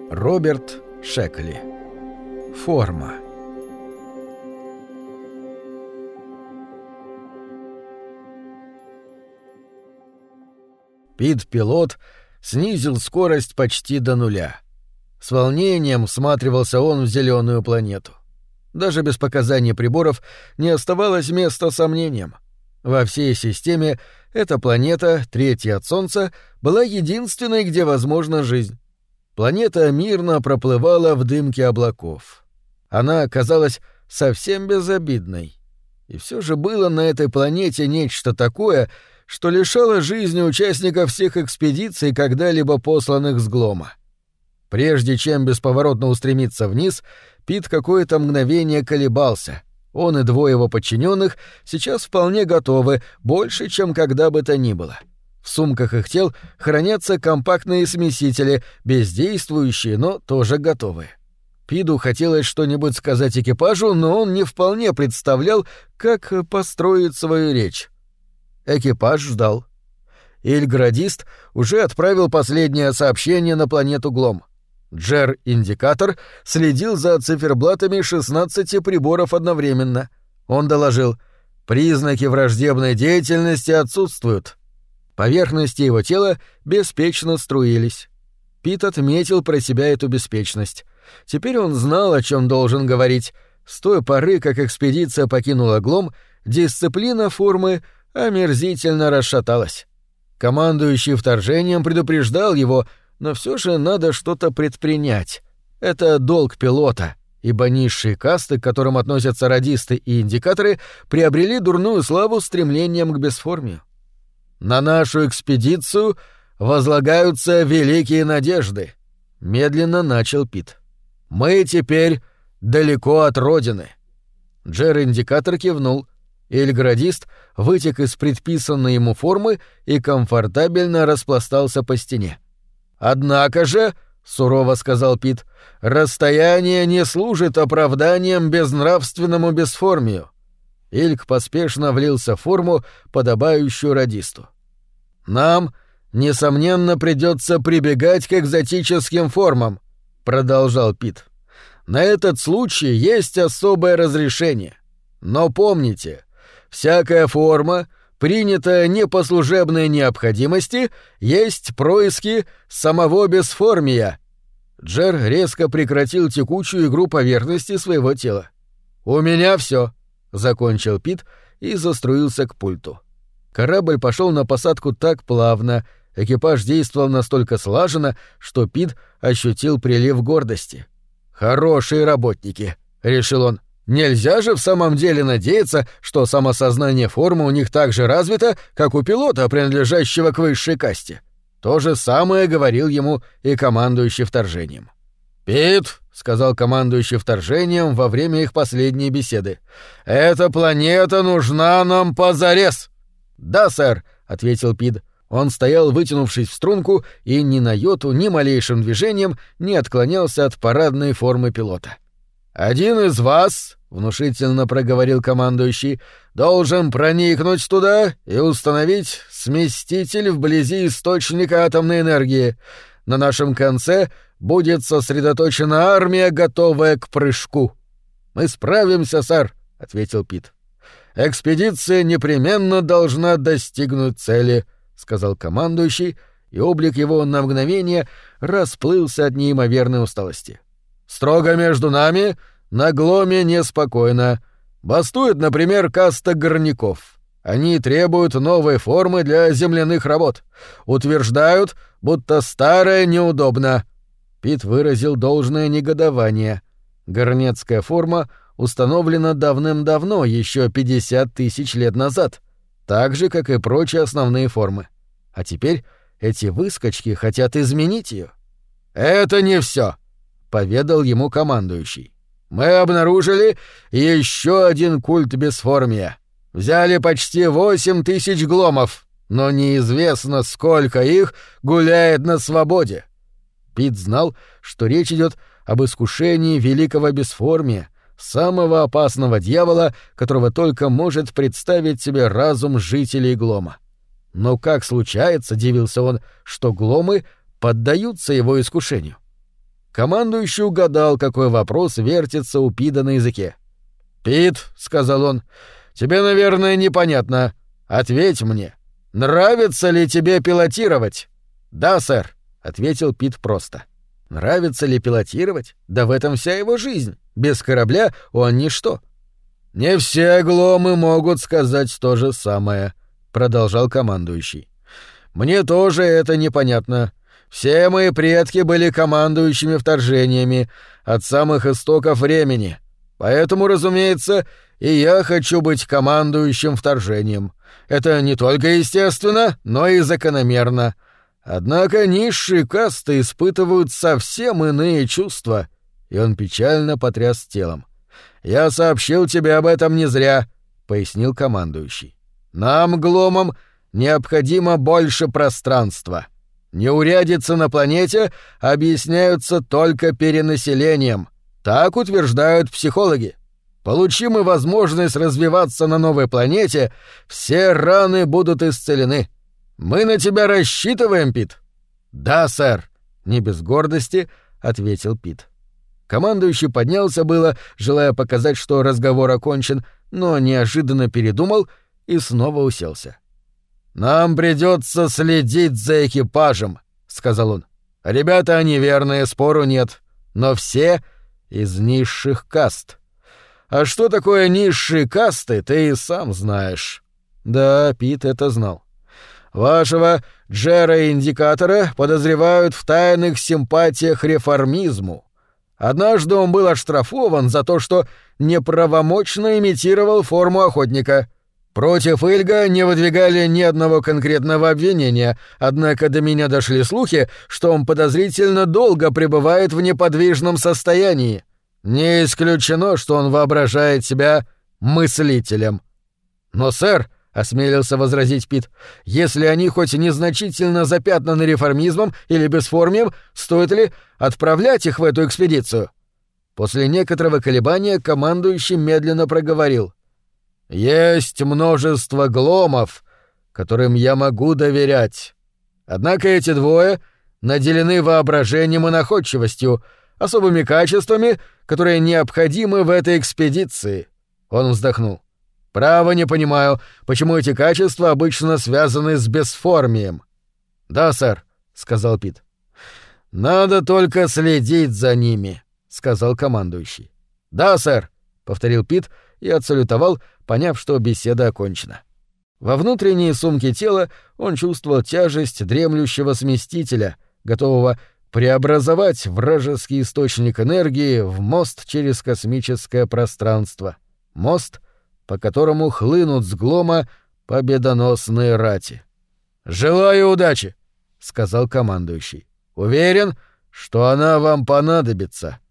Роберт Шекли. Форма. Пит-пилот снизил скорость почти до нуля. С волнением всматривался он в зеленую планету. Даже без показаний приборов не оставалось места сомнениям. Во всей системе эта планета, третья от Солнца, была единственной, где возможна жизнь. Планета мирно проплывала в дымке облаков. Она казалась совсем безобидной. И все же было на этой планете нечто такое, что лишало жизни участников всех экспедиций, когда-либо посланных с Глома. Прежде чем бесповоротно устремиться вниз, Пит какое-то мгновение колебался. Он и двое его подчиненных сейчас вполне готовы, больше, чем когда бы то ни было. В сумках их тел хранятся компактные смесители, бездействующие, но тоже готовые. Питу хотелось что-нибудь сказать экипажу, но он не вполне представлял, как построить свою речь. Экипаж ждал. Ильградист уже отправил последнее сообщение на планету Глом. Джер-индикатор следил за циферблатами 16 приборов одновременно. Он доложил: признаки враждебной деятельности отсутствуют. Поверхности его тела беспечно струились. Пит отметил про себя эту беспечность. Теперь он знал, о чем должен говорить. С той поры, как экспедиция покинула Глом, дисциплина формы омерзительно расшаталась. Командующий вторжением предупреждал его, но все же надо что-то предпринять. Это долг пилота, ибо низшие касты, к которым относятся радисты и индикаторы, приобрели дурную славу стремлением к бесформию. «На нашу экспедицию возлагаются великие надежды», — медленно начал Пит. «Мы теперь далеко от родины». Джер-индикатор кивнул. Ильградист вытек из предписанной ему формы и комфортабельно распластался по стене. «Однако же», — сурово сказал Пит, — «расстояние не служит оправданием безнравственному бесформию». Ильг поспешно влился в форму, подобающую радисту. «Нам, несомненно, придется прибегать к экзотическим формам», — продолжал Пит. «На этот случай есть особое разрешение. Но помните, всякая форма, принятая не по служебной необходимости, есть происки самого бесформия». Джер резко прекратил текучую игру поверхности своего тела. «У меня все», — закончил Пит и заструился к пульту. Корабль пошел на посадку так плавно, экипаж действовал настолько слаженно, что Пит ощутил прилив гордости. «Хорошие работники», — решил он. «Нельзя же в самом деле надеяться, что самосознание формы у них так же развито, как у пилота, принадлежащего к высшей касте». То же самое говорил ему и командующий вторжением. «Пит», — сказал командующий вторжением во время их последней беседы, — «эта планета нужна нам позарез». «Да, сэр», — ответил Пит. Он стоял, вытянувшись в струнку, и ни на йоту, ни малейшим движением не отклонялся от парадной формы пилота. «Один из вас», — внушительно проговорил командующий, — «должен проникнуть туда и установить сместитель вблизи источника атомной энергии. На нашем конце будет сосредоточена армия, готовая к прыжку». «Мы справимся, сэр», — ответил Пит. «Экспедиция непременно должна достигнуть цели», — сказал командующий, и облик его на мгновение расплылся от неимоверной усталости. «Строго между нами, на Гломе неспокойно. Бастует, например, каста горняков. Они требуют новой формы для земляных работ. Утверждают, будто старая неудобна». Пит выразил должное негодование. Горнецкая форма установлена давным-давно, еще 50 тысяч лет назад, так же, как и прочие основные формы. А теперь эти выскочки хотят изменить ее. «Это не все», — поведал ему командующий. «Мы обнаружили еще один культ бесформия. Взяли почти 8 тысяч гломов, но неизвестно, сколько их гуляет на свободе». Пит знал, что речь идет об искушении великого бесформия, самого опасного дьявола, которого только может представить себе разум жителей Глома. Но как случается, дивился он, что Гломы поддаются его искушению? Командующий угадал, какой вопрос вертится у Пита на языке. «Пит», — сказал он, — «тебе, наверное, непонятно. Ответь мне, нравится ли тебе пилотировать?» «Да, сэр», — ответил Пит просто. Нравится ли пилотировать? Да в этом вся его жизнь. Без корабля он ничто. «Не все гломы могут сказать то же самое», — продолжал командующий. «Мне тоже это непонятно. Все мои предки были командующими вторжениями от самых истоков времени. Поэтому, разумеется, и я хочу быть командующим вторжением. Это не только естественно, но и закономерно. Однако низшие касты испытывают совсем иные чувства». И он печально потряс телом. «Я сообщил тебе об этом не зря», — пояснил командующий. «Нам, гломам, необходимо больше пространства. Неурядицы на планете объясняются только перенаселением. Так утверждают психологи. Получим мы возможность развиваться на новой планете, все раны будут исцелены. Мы на тебя рассчитываем, Пит?» «Да, сэр», — не без гордости ответил Пит. Командующий поднялся было, желая показать, что разговор окончен, но неожиданно передумал и снова уселся. «Нам придется следить за экипажем», — сказал он. «Ребята они верные, спору нет, но все из низших каст. А что такое низшие касты, ты и сам знаешь». Да, Пит это знал. «Вашего Джера-индикатора подозревают в тайных симпатиях реформизму. Однажды он был оштрафован за то, что неправомочно имитировал форму охотника. Против Ильга не выдвигали ни одного конкретного обвинения, однако до меня дошли слухи, что он подозрительно долго пребывает в неподвижном состоянии. Не исключено, что он воображает себя мыслителем». «Но, сэр», — осмелился возразить Пит, — «если они хоть незначительно запятнаны реформизмом или бесформием, стоит ли отправлять их в эту экспедицию?» После некоторого колебания командующий медленно проговорил. «Есть множество гломов, которым я могу доверять. Однако эти двое наделены воображением и находчивостью, особыми качествами, которые необходимы в этой экспедиции». Он вздохнул. «Право не понимаю, почему эти качества обычно связаны с бесформием». «Да, сэр», — сказал Пит. «Надо только следить за ними», — сказал командующий. «Да, сэр», — повторил Пит и отсалютовал, поняв, что беседа окончена. Во внутренней сумке тела он чувствовал тяжесть дремлющего сместителя, готового преобразовать вражеский источник энергии в мост через космическое пространство. Мост, по которому хлынут с Глома победоносные рати. «Желаю удачи», — сказал командующий. «Уверен, что она вам понадобится».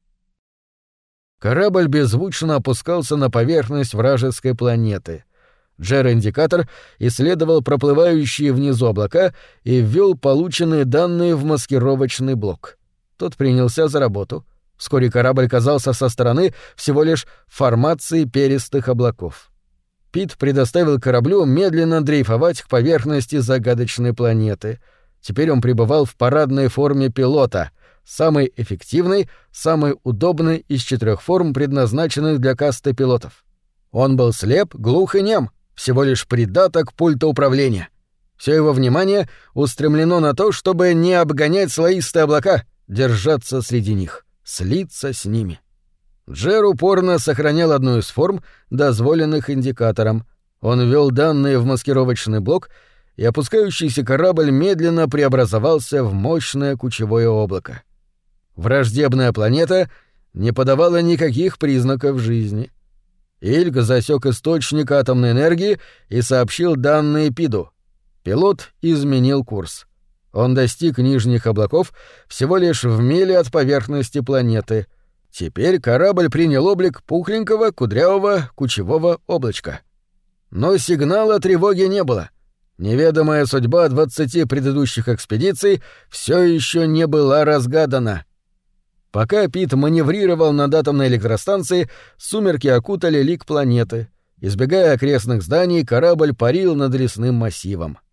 Корабль беззвучно опускался на поверхность вражеской планеты. Джер-индикатор исследовал проплывающие внизу облака и ввел полученные данные в маскировочный блок. Тот принялся за работу. Вскоре корабль казался со стороны всего лишь формацией перистых облаков. Пит предоставил кораблю медленно дрейфовать к поверхности загадочной планеты. Теперь он пребывал в парадной форме пилота, самой эффективной, самой удобной из 4 форм, предназначенных для касты пилотов. Он был слеп, глух и нем, всего лишь придаток пульта управления. Все его внимание устремлено на то, чтобы не обгонять слоистые облака, держаться среди них, слиться с ними. Джер упорно сохранял одну из форм, дозволенных индикатором. Он ввел данные в маскировочный блок, и опускающийся корабль медленно преобразовался в мощное кучевое облако. Враждебная планета не подавала никаких признаков жизни. Ильг засек источник атомной энергии и сообщил данные Пиду. Пилот изменил курс. Он достиг нижних облаков всего лишь в миле от поверхности планеты. Теперь корабль принял облик пухленького, кудрявого, кучевого облачка. Но сигнала тревоги не было. Неведомая судьба 20 предыдущих экспедиций все еще не была разгадана. Пока Пит маневрировал над атомной электростанцией, сумерки окутали лик планеты. Избегая окрестных зданий, корабль парил над лесным массивом.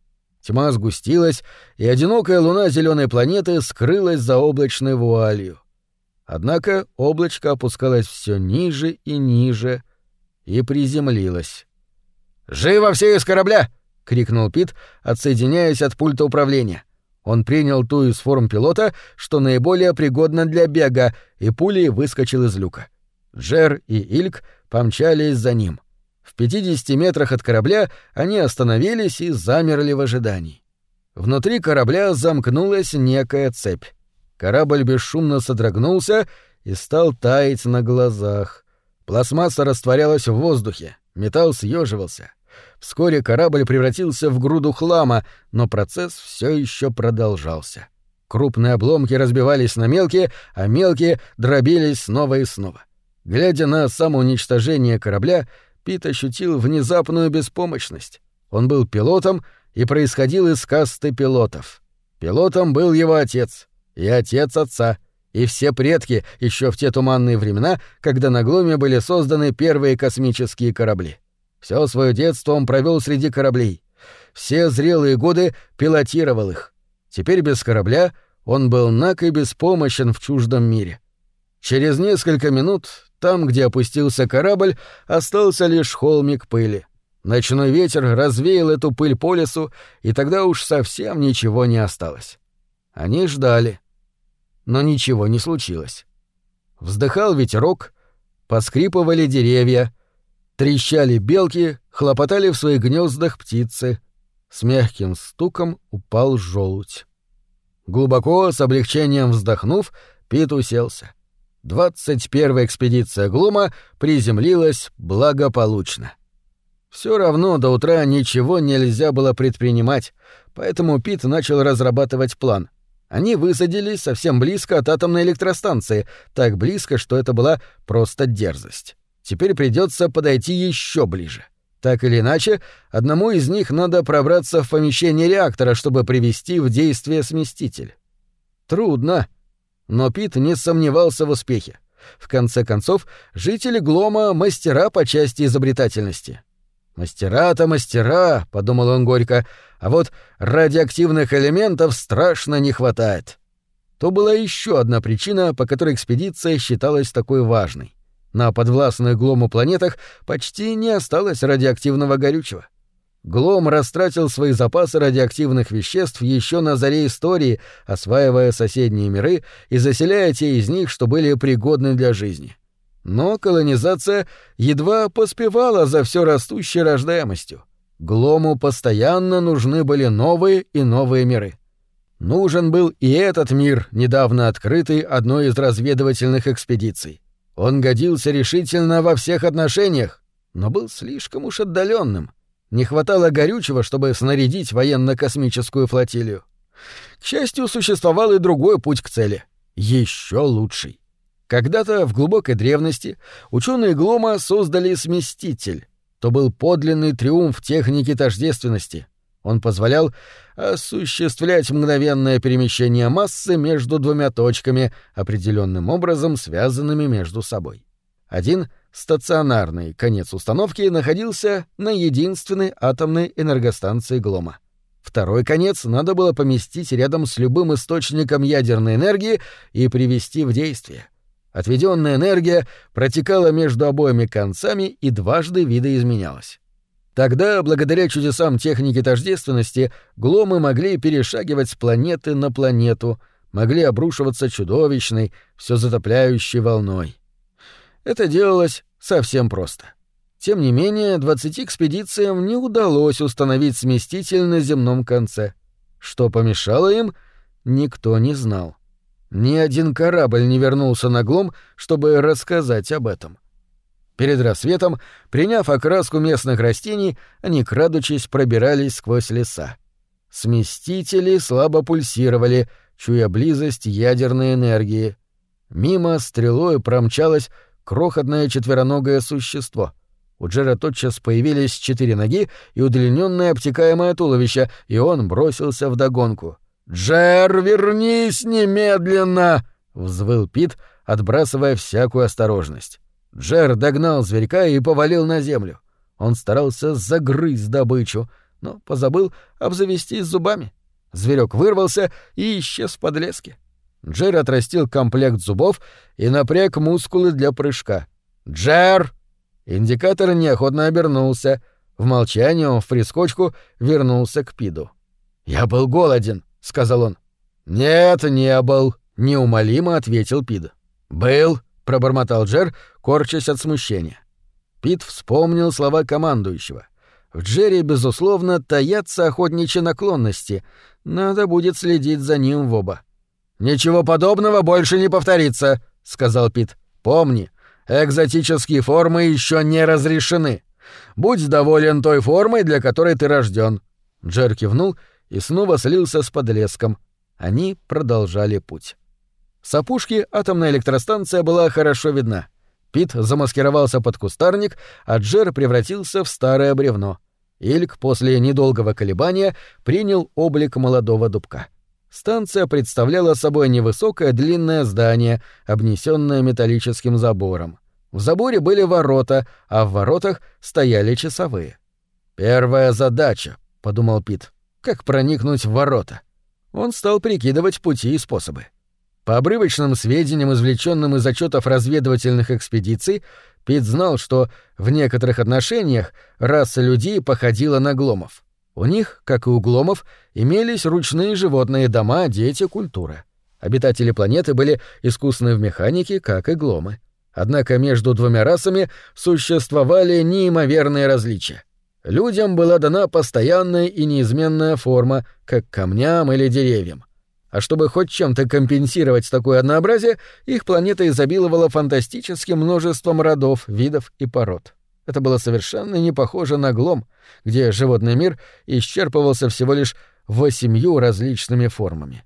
Тьма сгустилась, и одинокая луна зеленой планеты скрылась за облачной вуалью. Однако облачко опускалось все ниже и ниже и приземлилось. «Живо все из корабля!» — крикнул Пит, отсоединяясь от пульта управления. Он принял ту из форм пилота, что наиболее пригодна для бега, и пулей выскочил из люка. Джер и Ильк помчались за ним. В 50 метрах от корабля они остановились и замерли в ожидании. Внутри корабля замкнулась некая цепь. Корабль бесшумно содрогнулся и стал таять на глазах. Пластмасса растворялась в воздухе, металл съеживался. Вскоре корабль превратился в груду хлама, но процесс все еще продолжался. Крупные обломки разбивались на мелкие, а мелкие дробились снова и снова. Глядя на самоуничтожение корабля, Пит ощутил внезапную беспомощность. Он был пилотом и происходил из касты пилотов. Пилотом был его отец, и отец отца, и все предки еще в те туманные времена, когда на Гломе были созданы первые космические корабли. Все свое детство он провел среди кораблей. Все зрелые годы пилотировал их. Теперь без корабля он был наг и беспомощен в чуждом мире. Через несколько минут там, где опустился корабль, остался лишь холмик пыли. Ночной ветер развеял эту пыль по лесу, и тогда уж совсем ничего не осталось. Они ждали. Но ничего не случилось. Вздыхал ветерок, поскрипывали деревья, трещали белки, хлопотали в своих гнездах птицы. С мягким стуком упал желудь. Глубоко, с облегчением вздохнув, Пит уселся. 21-я экспедиция Глома приземлилась благополучно. Все равно до утра ничего нельзя было предпринимать, поэтому Пит начал разрабатывать план. Они высадились совсем близко от атомной электростанции, так близко, что это была просто дерзость. Теперь придется подойти еще ближе. Так или иначе, одному из них надо пробраться в помещение реактора, чтобы привести в действие сместитель. Трудно. Но Пит не сомневался в успехе. В конце концов, жители Глома — мастера по части изобретательности. «Мастера-то мастера», — подумал он горько, — «а вот радиоактивных элементов страшно не хватает». То была еще одна причина, по которой экспедиция считалась такой важной. На подвластных Глому планетах почти не осталось радиоактивного горючего. Глом растратил свои запасы радиоактивных веществ еще на заре истории, осваивая соседние миры и заселяя те из них, что были пригодны для жизни. Но колонизация едва поспевала за все растущей рождаемостью. Глому постоянно нужны были новые и новые миры. Нужен был и этот мир, недавно открытый одной из разведывательных экспедиций. Он годился решительно во всех отношениях, но был слишком уж отдаленным. Не хватало горючего, чтобы снарядить военно-космическую флотилию. К счастью, существовал и другой путь к цели, еще лучший. Когда-то в глубокой древности ученые Глома создали сместитель. То был подлинный триумф техники тождественности. Он позволял осуществлять мгновенное перемещение массы между двумя точками, определенным образом связанными между собой. Один стационарный конец установки находился на единственной атомной энергостанции Глома. Второй конец надо было поместить рядом с любым источником ядерной энергии и привести в действие. Отведенная энергия протекала между обоими концами и дважды видоизменялась. Тогда, благодаря чудесам техники тождественности, Гломы могли перешагивать с планеты на планету, могли обрушиваться чудовищной, все затопляющей волной. Это делалось совсем просто. Тем не менее, 20 экспедициям не удалось установить сместитель на земном конце. Что помешало им, никто не знал. Ни один корабль не вернулся на Глом, чтобы рассказать об этом. Перед рассветом, приняв окраску местных растений, они, крадучись, пробирались сквозь леса. Сместители слабо пульсировали, чуя близость ядерной энергии. Мимо стрелой промчалось крохотное четвероногое существо. У Джера тотчас появились 4 ноги и удлиненное обтекаемое туловище, и он бросился вдогонку. «Джер, вернись немедленно!» — взвыл Пит, отбрасывая всякую осторожность. Джер догнал зверька и повалил на землю. Он старался загрызть добычу, но позабыл обзавестись зубами. Зверек вырвался и исчез в подлеске. Джер отрастил комплект зубов и напряг мускулы для прыжка. «Джер!» Индикатор неохотно обернулся. В молчании он в прискочку вернулся к Пиду. «Я был голоден», — сказал он. «Нет, не был», — неумолимо ответил Пид. «Был», — пробормотал Джер, корчась от смущения. Пит вспомнил слова командующего. В Джерри, безусловно, таятся охотничьи наклонности. Надо будет следить за ним в оба. «Ничего подобного больше не повторится», — сказал Пит. «Помни, экзотические формы еще не разрешены. Будь доволен той формой, для которой ты рожден». Джер кивнул и снова слился с подлеском. Они продолжали путь. С опушки атомная электростанция была хорошо видна. Пит замаскировался под кустарник, а Джер превратился в старое бревно. Ильк после недолгого колебания принял облик молодого дубка. Станция представляла собой невысокое длинное здание, обнесённое металлическим забором. В заборе были ворота, а в воротах стояли часовые. «Первая задача», — подумал Пит, — «как проникнуть в ворота?» Он стал прикидывать пути и способы. По обрывочным сведениям, извлечённым из отчётов разведывательных экспедиций, Пит знал, что в некоторых отношениях раса людей походила на гломов. У них, как и у гломов, имелись ручные животные дома, дети, культура. Обитатели планеты были искусны в механике, как и гломы. Однако между двумя расами существовали неимоверные различия. Людям была дана постоянная и неизменная форма, как камням или деревьям. А чтобы хоть чем-то компенсировать такое однообразие, их планета изобиловала фантастическим множеством родов, видов и пород. Это было совершенно не похоже на Глом, где животный мир исчерпывался всего лишь 8 различными формами.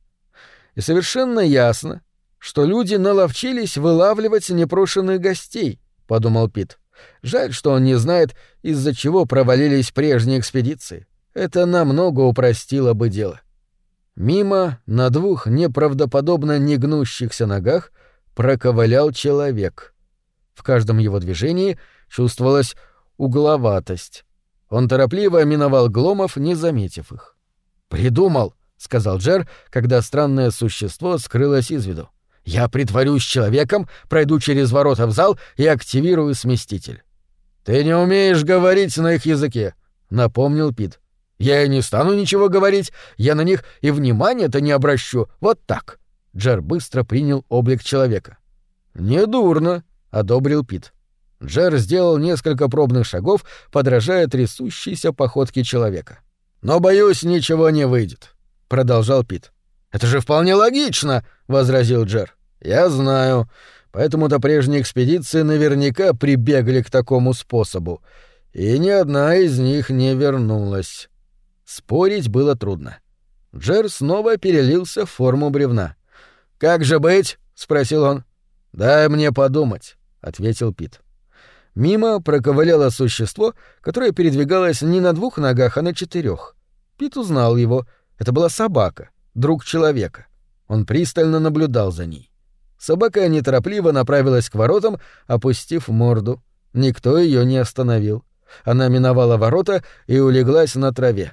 И совершенно ясно, что люди наловчились вылавливать непрошенных гостей, — подумал Пит. Жаль, что он не знает, из-за чего провалились прежние экспедиции. Это намного упростило бы дело. Мимо, на 2 неправдоподобно негнущихся ногах, проковылял человек. В каждом его движении чувствовалась угловатость. Он торопливо миновал гломов, не заметив их. «Придумал», — сказал Джер, когда странное существо скрылось из виду. «Я притворюсь человеком, пройду через ворота в зал и активирую сместитель». «Ты не умеешь говорить на их языке», — напомнил Пит. «Я и не стану ничего говорить, я на них и внимания-то не обращу, вот так». Джер быстро принял облик человека. «Недурно», — одобрил Пит. Джер сделал несколько пробных шагов, подражая трясущейся походке человека. «Но, боюсь, ничего не выйдет», — продолжал Пит. «Это же вполне логично», — возразил Джер. «Я знаю. Поэтому-то прежние экспедиции наверняка прибегли к такому способу. И ни одна из них не вернулась». Спорить было трудно. Джер снова перелился в форму бревна. «Как же быть?» — спросил он. «Дай мне подумать», — ответил Пит. Мимо проковыляло существо, которое передвигалось не на 2 ногах, а на 4. Пит узнал его. Это была собака, друг человека. Он пристально наблюдал за ней. Собака неторопливо направилась к воротам, опустив морду. Никто ее не остановил. Она миновала ворота и улеглась на траве.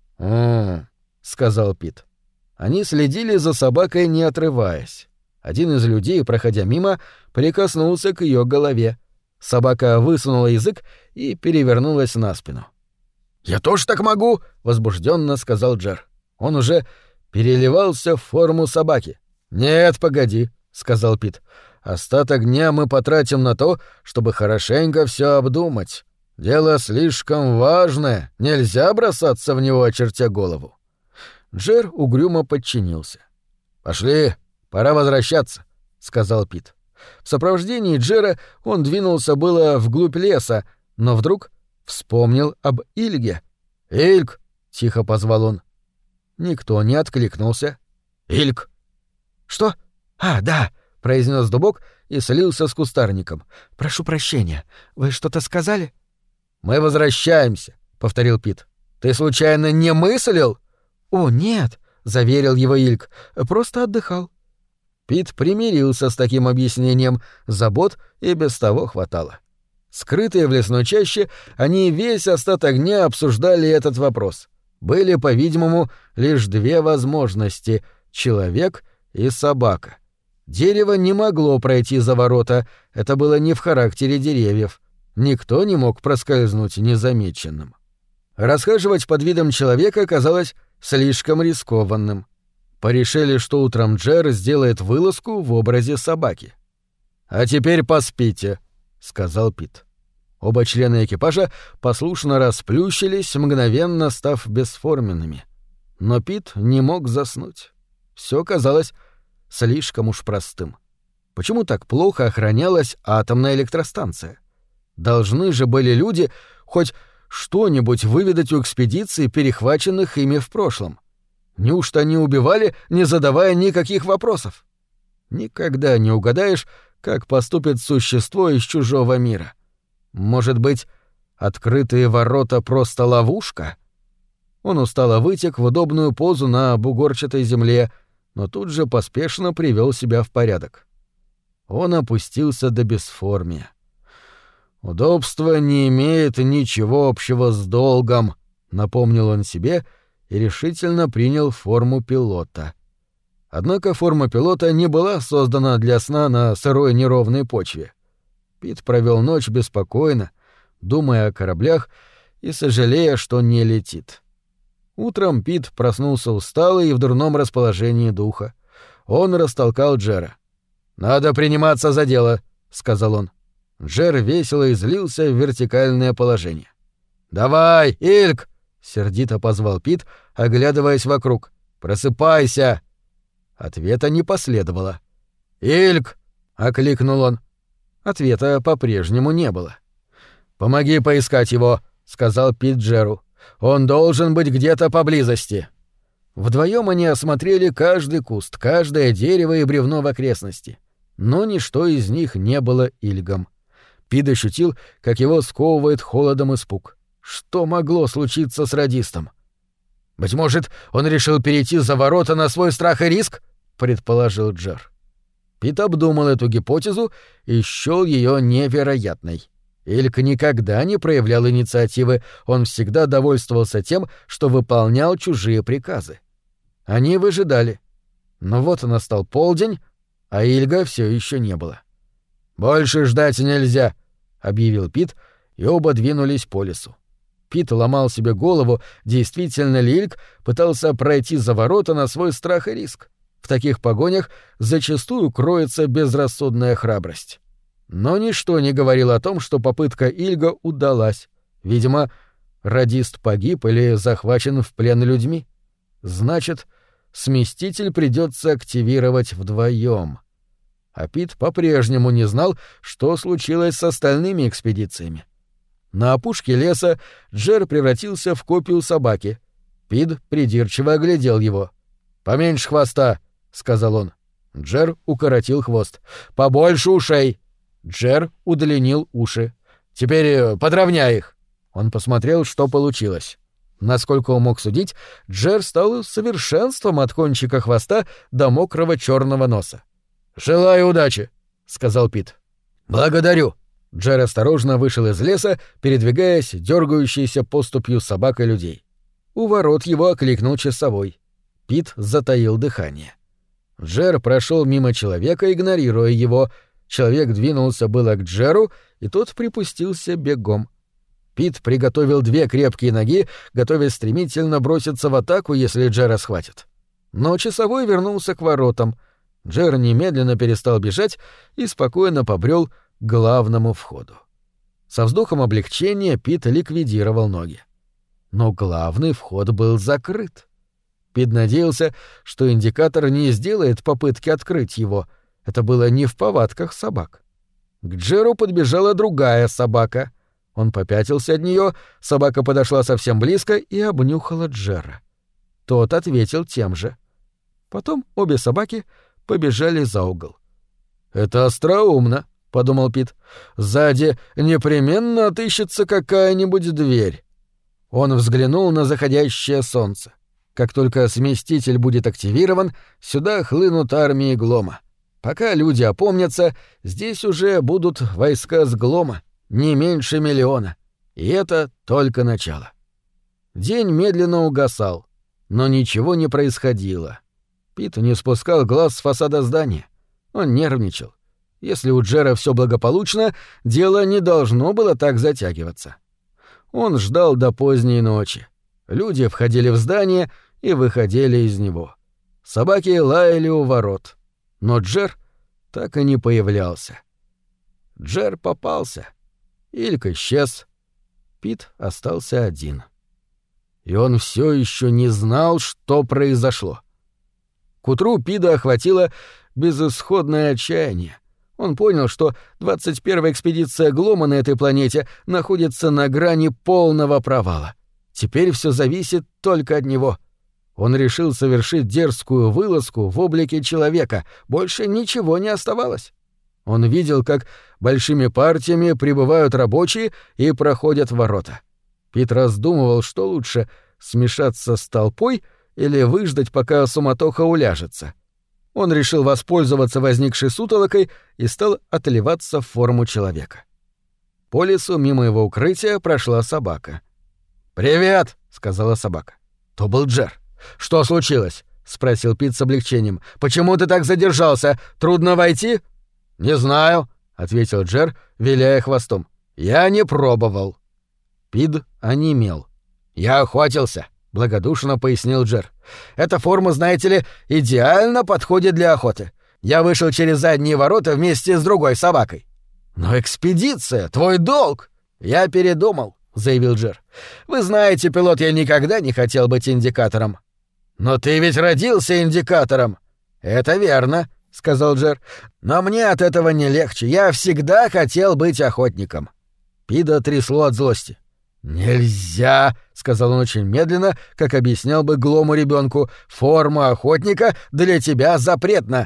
Сказал Пит. Они следили за собакой, не отрываясь. Один из людей, проходя мимо, прикоснулся к ее голове. Собака высунула язык и перевернулась на спину. «Я тоже так могу!» — возбужденно сказал Джер. Он уже переливался в форму собаки. «Нет, погоди», — сказал Пит. «Остаток дня мы потратим на то, чтобы хорошенько все обдумать. Дело слишком важное, нельзя бросаться в него, очертя голову». Джер угрюмо подчинился. «Пошли, пора возвращаться», — сказал Пит. В сопровождении Джера он двинулся было вглубь леса, но вдруг вспомнил об Ильге. «Ильг!» — тихо позвал он. Никто не откликнулся. «Ильг!» «Что? Да!» — произнес дубок и слился с кустарником. «Прошу прощения, вы что-то сказали?» «Мы возвращаемся», — повторил Пит. «Ты случайно не мыслил?» «О, нет», — заверил его Ильг, — «просто отдыхал». Пит примирился с таким объяснением, забот и без того хватало. Скрытые в лесной чаще, они весь остаток дня обсуждали этот вопрос. Были, по-видимому, лишь две возможности — человек и собака. Дерево не могло пройти за ворота, это было не в характере деревьев. Никто не мог проскользнуть незамеченным. Расхаживать под видом человека казалось слишком рискованным. Порешили, что утром Джер сделает вылазку в образе собаки. «А теперь поспите», — сказал Пит. Оба члена экипажа послушно расплющились, мгновенно став бесформенными. Но Пит не мог заснуть. Все казалось слишком уж простым. Почему так плохо охранялась атомная электростанция? Должны же были люди хоть что-нибудь выведать у экспедиций, перехваченных ими в прошлом. Неужто они убивали, не задавая никаких вопросов? Никогда не угадаешь, как поступит существо из чужого мира. Может быть, открытые ворота просто ловушка? Он устало вытек в удобную позу на бугорчатой земле, но тут же поспешно привел себя в порядок. Он опустился до бесформия. «Удобство не имеет ничего общего с долгом», — напомнил он себе и решительно принял форму пилота. Однако форма пилота не была создана для сна на сырой неровной почве. Пит провел ночь беспокойно, думая о кораблях и сожалея, что не летит. Утром Пит проснулся усталый и в дурном расположении духа. Он растолкал Джера. «Надо приниматься за дело», — сказал он. Джер весело излился в вертикальное положение. «Давай, Ильк!» — сердито позвал Пит, оглядываясь вокруг. «Просыпайся!» Ответа не последовало. «Ильк!» — окликнул он. Ответа по-прежнему не было. «Помоги поискать его», — сказал Пит Джеру. «Он должен быть где-то поблизости». Вдвоем они осмотрели каждый куст, каждое дерево и бревно в окрестности. Но ничто из них не было Ильгом. Пит ощутил, как его сковывает холодом испуг. Что могло случиться с радистом? «Быть может, он решил перейти за ворота на свой страх и риск?» — предположил Джер. Пит обдумал эту гипотезу и счёл её невероятной. Ильк никогда не проявлял инициативы, он всегда довольствовался тем, что выполнял чужие приказы. Они выжидали. Но вот настал полдень, а Ильга всё ещё не было. «Больше ждать нельзя», — объявил Пит, и оба двинулись по лесу. Пит ломал себе голову, действительно ли Ильг пытался пройти за ворота на свой страх и риск. В таких погонях зачастую кроется безрассудная храбрость. Но ничто не говорило о том, что попытка Ильга удалась. Видимо, радист погиб или захвачен в плен людьми. Значит, сместитель придется активировать вдвоем. А Пит по-прежнему не знал, что случилось с остальными экспедициями. На опушке леса Джер превратился в копию собаки. Пит придирчиво оглядел его. «Поменьше хвоста», — сказал он. Джер укоротил хвост. «Побольше ушей». Джер удлинил уши. «Теперь подровняй их». Он посмотрел, что получилось. Насколько он мог судить, Джер стал совершенством от кончика хвоста до мокрого черного носа. «Желаю удачи», — сказал Пит. «Благодарю». Джер осторожно вышел из леса, передвигаясь дергающейся поступью собак и людей. У ворот его окликнул часовой. Пит затаил дыхание. Джер прошел мимо человека, игнорируя его. Человек двинулся было к Джеру, и тот припустился бегом. Пит приготовил 2 крепкие ноги, готовясь стремительно броситься в атаку, если Джера схватит. Но часовой вернулся к воротам. Джер немедленно перестал бежать и спокойно побрел к главному входу. Со вздохом облегчения Пит ликвидировал ноги. Но главный вход был закрыт. Пит надеялся, что индикатор не сделает попытки открыть его. Это было не в повадках собак. К Джеру подбежала другая собака. Он попятился от нее, собака подошла совсем близко и обнюхала Джера. Тот ответил тем же. Потом обе собаки побежали за угол. «Это остроумно», — подумал Пит. «Сзади непременно отыщется какая-нибудь дверь». Он взглянул на заходящее солнце. Как только сместитель будет активирован, сюда хлынут армии Глома. Пока люди опомнятся, здесь уже будут войска с Глома. не меньше 1 миллиона. И это только начало. День медленно угасал, но ничего не происходило. Пит не спускал глаз с фасада здания. Он нервничал. Если у Джера все благополучно, дело не должно было так затягиваться. Он ждал до поздней ночи. Люди входили в здание и выходили из него. Собаки лаяли у ворот. Но Джер так и не появлялся. Джер попался. Ильк исчез. Пит остался один. И он все еще не знал, что произошло. К утру Пита охватило безысходное отчаяние. Он понял, что 21-я экспедиция Глома на этой планете находится на грани полного провала. Теперь все зависит только от него. Он решил совершить дерзкую вылазку в облике человека. Больше ничего не оставалось. Он видел, как большими партиями прибывают рабочие и проходят ворота. Пит раздумывал, что лучше — смешаться с толпой или выждать, пока суматоха уляжется. Он решил воспользоваться возникшей сутолокой и стал отливаться в форму человека. По лесу мимо его укрытия прошла собака. «Привет!» — сказала собака. То был Джер. «Что случилось?» — спросил Пит с облегчением. «Почему ты так задержался? Трудно войти?» «Не знаю», — ответил Джер, виляя хвостом. «Я не пробовал». Пит онемел. «Я охотился», — благодушно пояснил Джер. «Эта форма, знаете ли, идеально подходит для охоты. Я вышел через задние ворота вместе с другой собакой». «Но экспедиция — твой долг!» «Я передумал», — заявил Джер. «Вы знаете, пилот, я никогда не хотел быть индикатором». «Но ты ведь родился индикатором!» «Это верно», — сказал Джер. «Но мне от этого не легче. Я всегда хотел быть охотником». Пита трясло от злости. «Нельзя», — сказал он очень медленно, как объяснял бы глому ребенку. «Форма охотника для тебя запретна».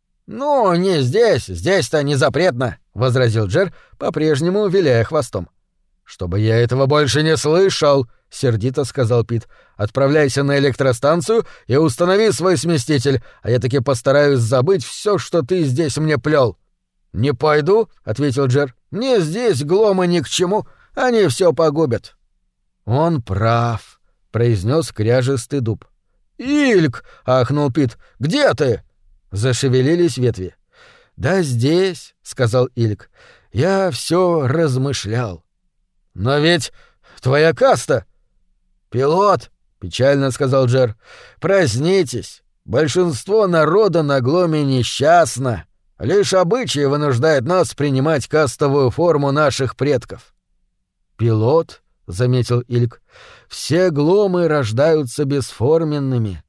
«Ну, не здесь. Здесь-то не запретно», — возразил Джер, по-прежнему виляя хвостом. «Чтобы я этого больше не слышал», — сердито сказал Пит. «Отправляйся на электростанцию и установи свой сместитель, а я таки постараюсь забыть все, что ты здесь мне плел». «Не пойду», — ответил Джер. «Мне здесь гломы ни к чему. Они все погубят». «Он прав», — произнес кряжестый дуб. «Ильк!» — ахнул Пит. «Где ты?» Зашевелились ветви. «Да здесь», — сказал Ильк. «Я все размышлял». «Но ведь твоя каста...» «Пилот», — печально сказал Джер, — «проснитесь. Большинство народа на Гломе несчастно. Лишь обычай вынуждает нас принимать кастовую форму наших предков». «Пилот», — заметил Ильк, — «все гломы рождаются бесформенными».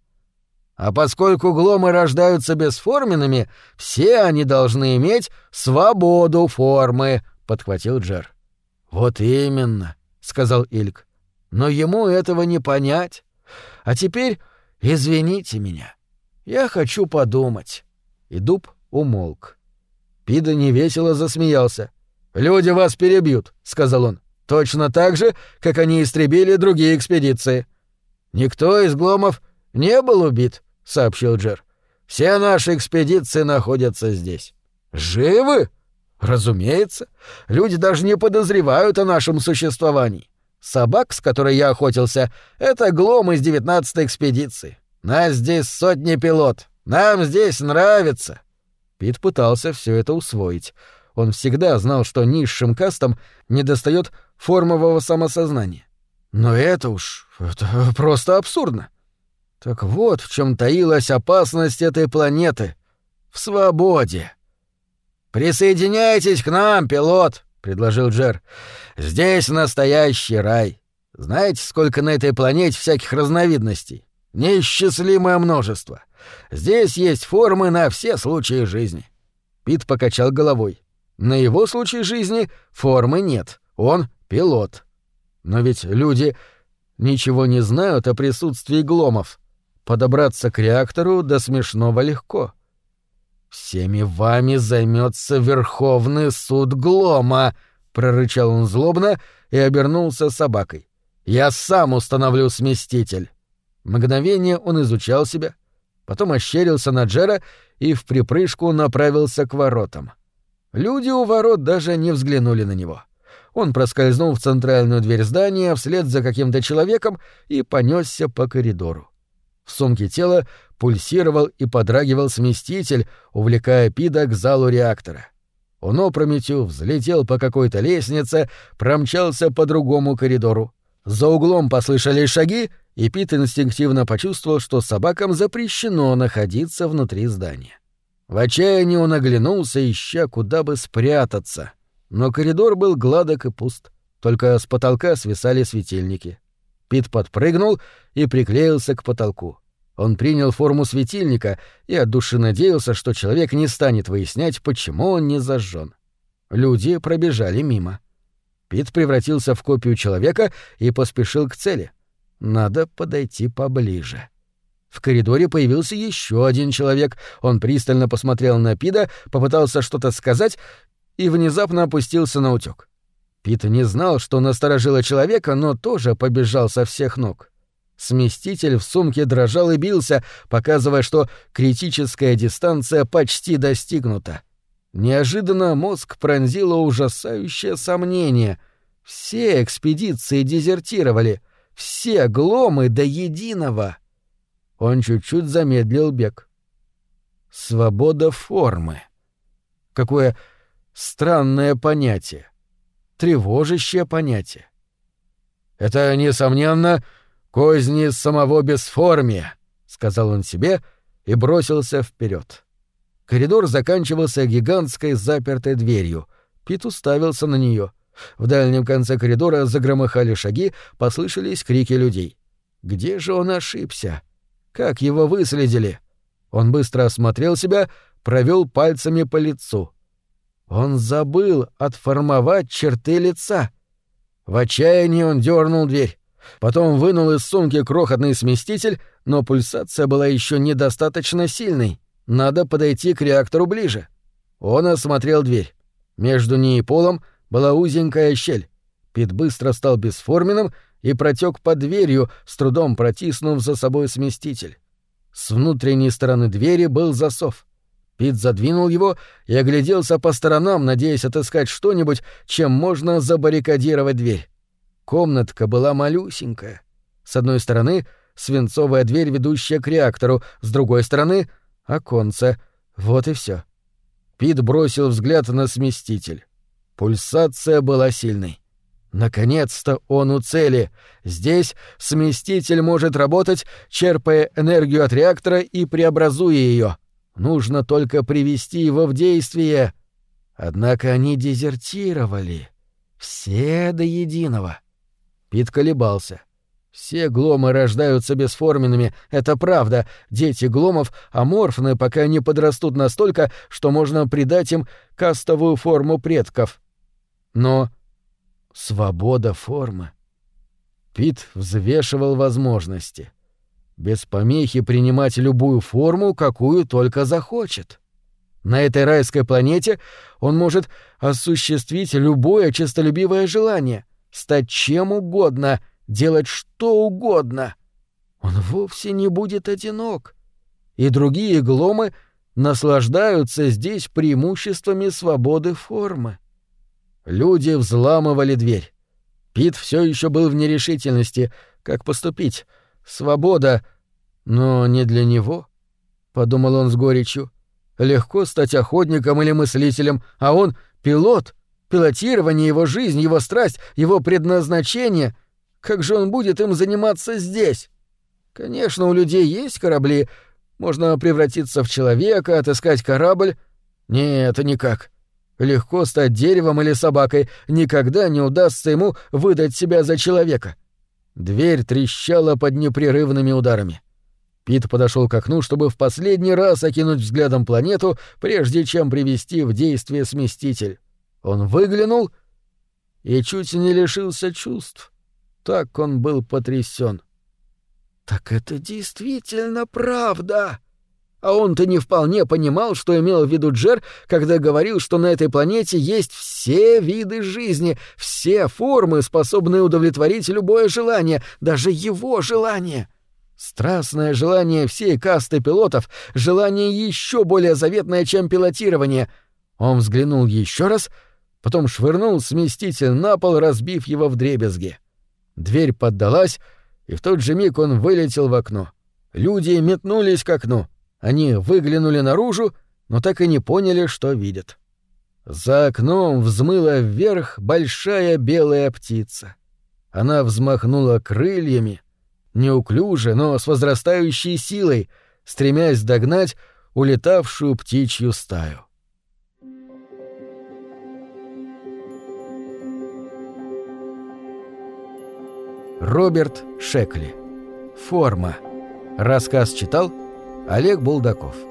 «А поскольку гломы рождаются бесформенными, все они должны иметь свободу формы», — подхватил Джер. «Вот именно», — сказал Ильк. «Но ему этого не понять. А теперь извините меня. Я хочу подумать». И дуб умолк. Пида невесело засмеялся. «Люди вас перебьют», — сказал он. «Точно так же, как они истребили другие экспедиции». «Никто из гломов не был убит», — сообщил Джер. «Все наши экспедиции находятся здесь». «Живы?» «Разумеется. Люди даже не подозревают о нашем существовании. Собак, с которой я охотился, — это глом из 19-й экспедиции. Нас здесь сотни пилот. Нам здесь нравится». Пит пытался все это усвоить. Он всегда знал, что низшим кастам недостает формового самосознания. Но это просто абсурдно. Так вот в чем таилась опасность этой планеты. В свободе. «Присоединяйтесь к нам, пилот», — предложил Джер. «Здесь настоящий рай. Знаете, сколько на этой планете всяких разновидностей? Неисчислимое множество. Здесь есть формы на все случаи жизни». Пит покачал головой. На его случай жизни формы нет. Он пилот. Но ведь люди ничего не знают о присутствии гломов. Подобраться к реактору до смешного легко. «Всеми вами займется Верховный суд Глома», — прорычал он злобно и обернулся собакой. «Я сам установлю сместитель». Мгновение он изучал себя, потом ощерился на Джера и вприпрыжку направился к воротам. Люди у ворот даже не взглянули на него. он проскользнул в центральную дверь здания вслед за каким-то человеком и понесся по коридору. В сумке тела пульсировал и подрагивал сместитель, увлекая Пита к залу реактора. Он опрометью взлетел по какой-то лестнице, промчался по другому коридору. За углом послышались шаги, и Пит инстинктивно почувствовал, что собакам запрещено находиться внутри здания. В отчаянии он оглянулся, ища, куда бы спрятаться. Но коридор был гладок и пуст, только с потолка свисали светильники. Пит подпрыгнул и приклеился к потолку. Он принял форму светильника и от души надеялся, что человек не станет выяснять, почему он не зажжен. Люди пробежали мимо. Пит превратился в копию человека и поспешил к цели. Надо подойти поближе. В коридоре появился еще один человек. Он пристально посмотрел на Пита, попытался что-то сказать и внезапно опустился на утёк. Пит не знал, что насторожило человека, но тоже побежал со всех ног. Сместитель в сумке дрожал и бился, показывая, что критическая дистанция почти достигнута. Неожиданно мозг пронзило ужасающее сомнение. Все экспедиции дезертировали, все гломы до единого. Он чуть-чуть замедлил бег. Свобода формы. Какое странное понятие. Тревожащее понятие. «Это, несомненно, козни самого бесформия», — сказал он себе и бросился вперед. Коридор заканчивался гигантской запертой дверью. Пит уставился на нее. В дальнем конце коридора загромыхали шаги, послышались крики людей. Где же он ошибся? Как его выследили? Он быстро осмотрел себя, провел пальцами по лицу. Он забыл отформовать черты лица. В отчаянии он дернул дверь. Потом вынул из сумки крохотный сместитель, но пульсация была еще недостаточно сильной. Надо подойти к реактору ближе. Он осмотрел дверь. Между ней и полом была узенькая щель. Пит быстро стал бесформенным и протек под дверью, с трудом протиснув за собой сместитель. С внутренней стороны двери был засов. Пит задвинул его и огляделся по сторонам, надеясь отыскать что-нибудь, чем можно забаррикадировать дверь. Комнатка была малюсенькая. С одной стороны — свинцовая дверь, ведущая к реактору, с другой стороны — оконце. Вот и все. Пит бросил взгляд на сместитель. Пульсация была сильной. Наконец-то он у цели. Здесь сместитель может работать, черпая энергию от реактора и преобразуя ее. Нужно только привести его в действие. Однако они дезертировали. Все до единого. Пит колебался. Все гломы рождаются бесформенными, это правда. Дети гломов аморфны, пока не подрастут настолько, что можно придать им кастовую форму предков. Но свобода формы. Пит взвешивал возможности. Без помехи принимать любую форму, какую только захочет. На этой райской планете он может осуществить любое честолюбивое желание, стать чем угодно, делать что угодно. Он вовсе не будет одинок. И другие гломы наслаждаются здесь преимуществами свободы формы. Люди взламывали дверь. Пит все еще был в нерешительности, как поступить. Свобода, но не для него, — подумал он с горечью. Легко стать охотником или мыслителем, а он — пилот. Пилотирование — его жизнь, его страсть, его предназначение. Как же он будет им заниматься здесь? Конечно, у людей есть корабли. Можно превратиться в человека, отыскать корабль. Нет, никак. Легко стать деревом или собакой. Никогда не удастся ему выдать себя за человека. Дверь трещала под непрерывными ударами. Пит подошел к окну, чтобы в последний раз окинуть взглядом планету, прежде чем привести в действие сместитель. Он выглянул и чуть не лишился чувств. Так он был потрясен. Так это действительно правда. А он-то не вполне понимал, что имел в виду Джер, когда говорил, что на этой планете есть все виды жизни, все формы, способные удовлетворить любое желание, даже его желание. Страстное желание всей касты пилотов, желание еще более заветное, чем пилотирование. Он взглянул еще раз, потом швырнул сместитель на пол, разбив его вдребезги. Дверь поддалась, и в тот же миг он вылетел в окно. Люди метнулись к окну. Они выглянули наружу, но так и не поняли, что видят. За окном взмыла вверх большая белая птица. Она взмахнула крыльями, неуклюже, но с возрастающей силой, стремясь догнать улетавшую птичью стаю. Роберт Шекли. «Форма». Рассказ читал Олег Булдаков.